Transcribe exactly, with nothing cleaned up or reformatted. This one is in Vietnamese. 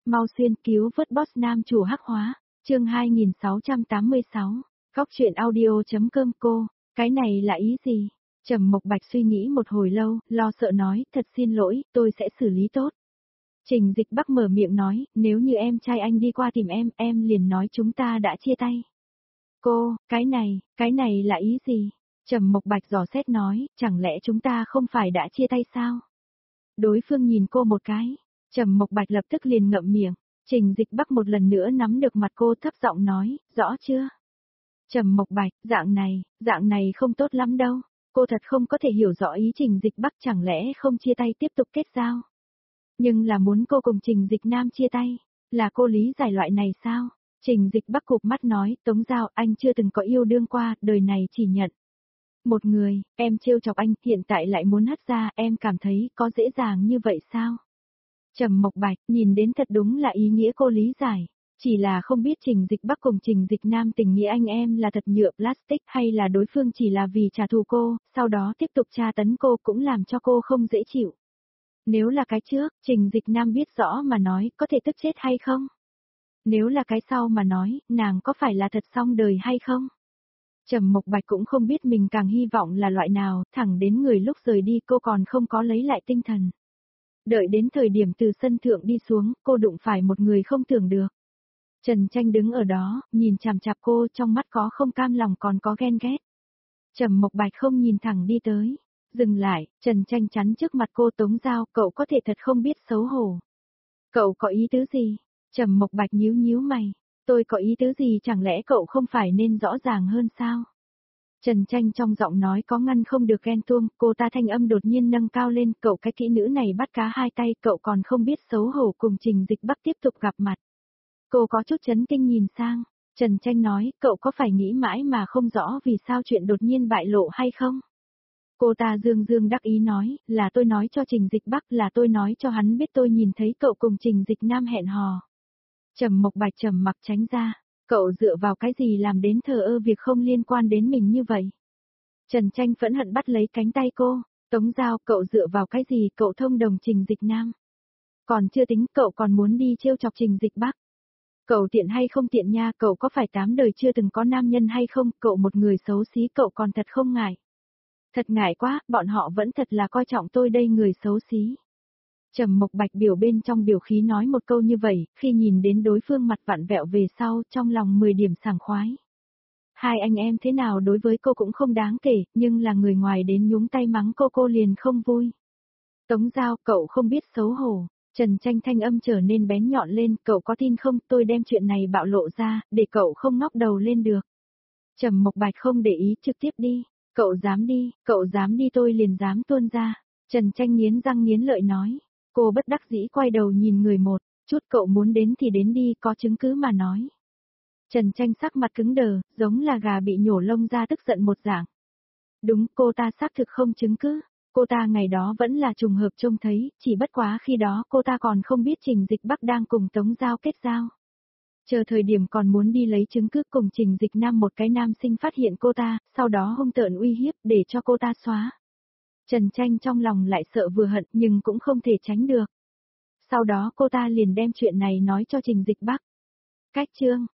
Mau xuyên cứu vớt boss nam chủ hắc hóa, chương hai nghìn sáu trăm tám mươi sáu, góc truyện audio.com cô, cái này là ý gì? Trầm Mộc Bạch suy nghĩ một hồi lâu, lo sợ nói, thật xin lỗi, tôi sẽ xử lý tốt. Trình Dịch Bắc mở miệng nói, nếu như em trai anh đi qua tìm em, em liền nói chúng ta đã chia tay. Cô, cái này, cái này là ý gì? Trầm Mộc Bạch dò xét nói, chẳng lẽ chúng ta không phải đã chia tay sao? Đối phương nhìn cô một cái, Trầm Mộc Bạch lập tức liền ngậm miệng, Trình Dịch Bắc một lần nữa nắm được mặt cô thấp giọng nói, rõ chưa? Trầm Mộc Bạch, dạng này, dạng này không tốt lắm đâu, cô thật không có thể hiểu rõ ý Trình Dịch Bắc chẳng lẽ không chia tay tiếp tục kết giao. Nhưng là muốn cô cùng Trình Dịch Nam chia tay, là cô lý giải loại này sao? Trình Dịch Bắc cụp mắt nói, Tống Giao, anh chưa từng có yêu đương qua, đời này chỉ nhận một người, em trêu chọc anh, hiện tại lại muốn hất ra, em cảm thấy có dễ dàng như vậy sao? Trầm Mộc Bạch, nhìn đến thật đúng là ý nghĩa cô lý giải, chỉ là không biết Trình Dịch Bắc cùng Trình Dịch Nam tình nghĩa anh em là thật nhựa plastic hay là đối phương chỉ là vì trả thù cô, sau đó tiếp tục tra tấn cô cũng làm cho cô không dễ chịu. Nếu là cái trước, Trình Dịch Nam biết rõ mà nói, có thể tức chết hay không? Nếu là cái sau mà nói, nàng có phải là thật xong đời hay không? Trầm Mộc Bạch cũng không biết mình càng hy vọng là loại nào, thẳng đến người lúc rời đi cô còn không có lấy lại tinh thần. Đợi đến thời điểm từ sân thượng đi xuống, cô đụng phải một người không tưởng được. Trần Tranh đứng ở đó, nhìn chằm chằm cô, trong mắt có không cam lòng còn có ghen ghét. Trầm Mộc Bạch không nhìn thẳng đi tới, dừng lại, Trần Tranh chắn trước mặt cô, Tống Giao, cậu có thể thật không biết xấu hổ. Cậu có ý tứ gì? Trầm Mộc Bạch nhíu nhíu mày, tôi có ý tứ gì, chẳng lẽ cậu không phải nên rõ ràng hơn sao? Trần Tranh trong giọng nói có ngăn không được ghen tuông, cô ta thanh âm đột nhiên nâng cao lên, cậu cái kỹ nữ này bắt cá hai tay, cậu còn không biết xấu hổ cùng Trình Dịch Bắc tiếp tục gặp mặt. Cô có chút chấn kinh nhìn sang, Trần Tranh nói, cậu có phải nghĩ mãi mà không rõ vì sao chuyện đột nhiên bại lộ hay không? Cô ta dương dương đắc ý nói, là tôi nói cho Trình Dịch Bắc, là tôi nói cho hắn biết tôi nhìn thấy cậu cùng Trình Dịch Nam hẹn hò. Trầm Mộc Bạch trầm mặc tránh ra, cậu dựa vào cái gì làm đến thờ ơ việc không liên quan đến mình như vậy? Trần Tranh phẫn hận bắt lấy cánh tay cô, Tống Giao, cậu dựa vào cái gì, cậu thông đồng Trình Dịch Nam? Còn chưa tính, cậu còn muốn đi trêu chọc Trình Dịch Bắc. Cậu tiện hay không tiện nha, cậu có phải tám đời chưa từng có nam nhân hay không, cậu một người xấu xí cậu còn thật không ngại. Thật ngại quá, bọn họ vẫn thật là coi trọng tôi đây người xấu xí. Trầm Mộc Bạch biểu bên trong biểu khí nói một câu như vậy, khi nhìn đến đối phương mặt vặn vẹo về sau, trong lòng mười điểm sảng khoái. Hai anh em thế nào đối với cô cũng không đáng kể, nhưng là người ngoài đến nhúng tay mắng cô cô liền không vui. Tống Giao, cậu không biết xấu hổ. Trần Tranh thanh âm trở nên bén nhọn lên, cậu có tin không, tôi đem chuyện này bạo lộ ra, để cậu không ngóc đầu lên được. Trầm Mộc Bạch không để ý, trực tiếp đi, cậu dám đi, cậu dám đi tôi liền dám tuôn ra. Trần Tranh nghiến răng nghiến lợi nói, cô bất đắc dĩ quay đầu nhìn người một, chút cậu muốn đến thì đến đi, có chứng cứ mà nói. Trần Tranh sắc mặt cứng đờ, giống là gà bị nhổ lông ra tức giận một dạng. Đúng, cô ta xác thực không chứng cứ. Cô ta ngày đó vẫn là trùng hợp trông thấy, chỉ bất quá khi đó cô ta còn không biết Trình Dịch Bắc đang cùng Tống Giao kết giao. Chờ thời điểm còn muốn đi lấy chứng cứ cùng Trình Dịch Nam, một cái nam sinh phát hiện cô ta, sau đó hung tợn uy hiếp để cho cô ta xóa. Trần Tranh trong lòng lại sợ vừa hận nhưng cũng không thể tránh được. Sau đó cô ta liền đem chuyện này nói cho Trình Dịch Bắc. Cách chương,